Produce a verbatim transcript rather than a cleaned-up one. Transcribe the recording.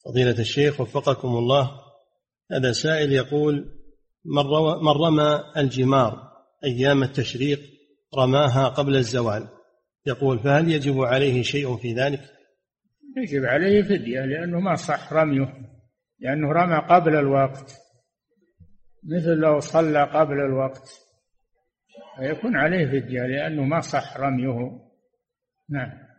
فضيلة الشيخ وفقكم الله، هذا سائل يقول: من رمى الجمار أيام التشريق رماها قبل الزوال، يقول فهل يجب عليه شيء في ذلك؟ يجب عليه فدية، لأنه ما صح رميه، لأنه رمى قبل الوقت، مثل لو صلى قبل الوقت فيكون عليه فدية، لأنه ما صح رميه. نعم.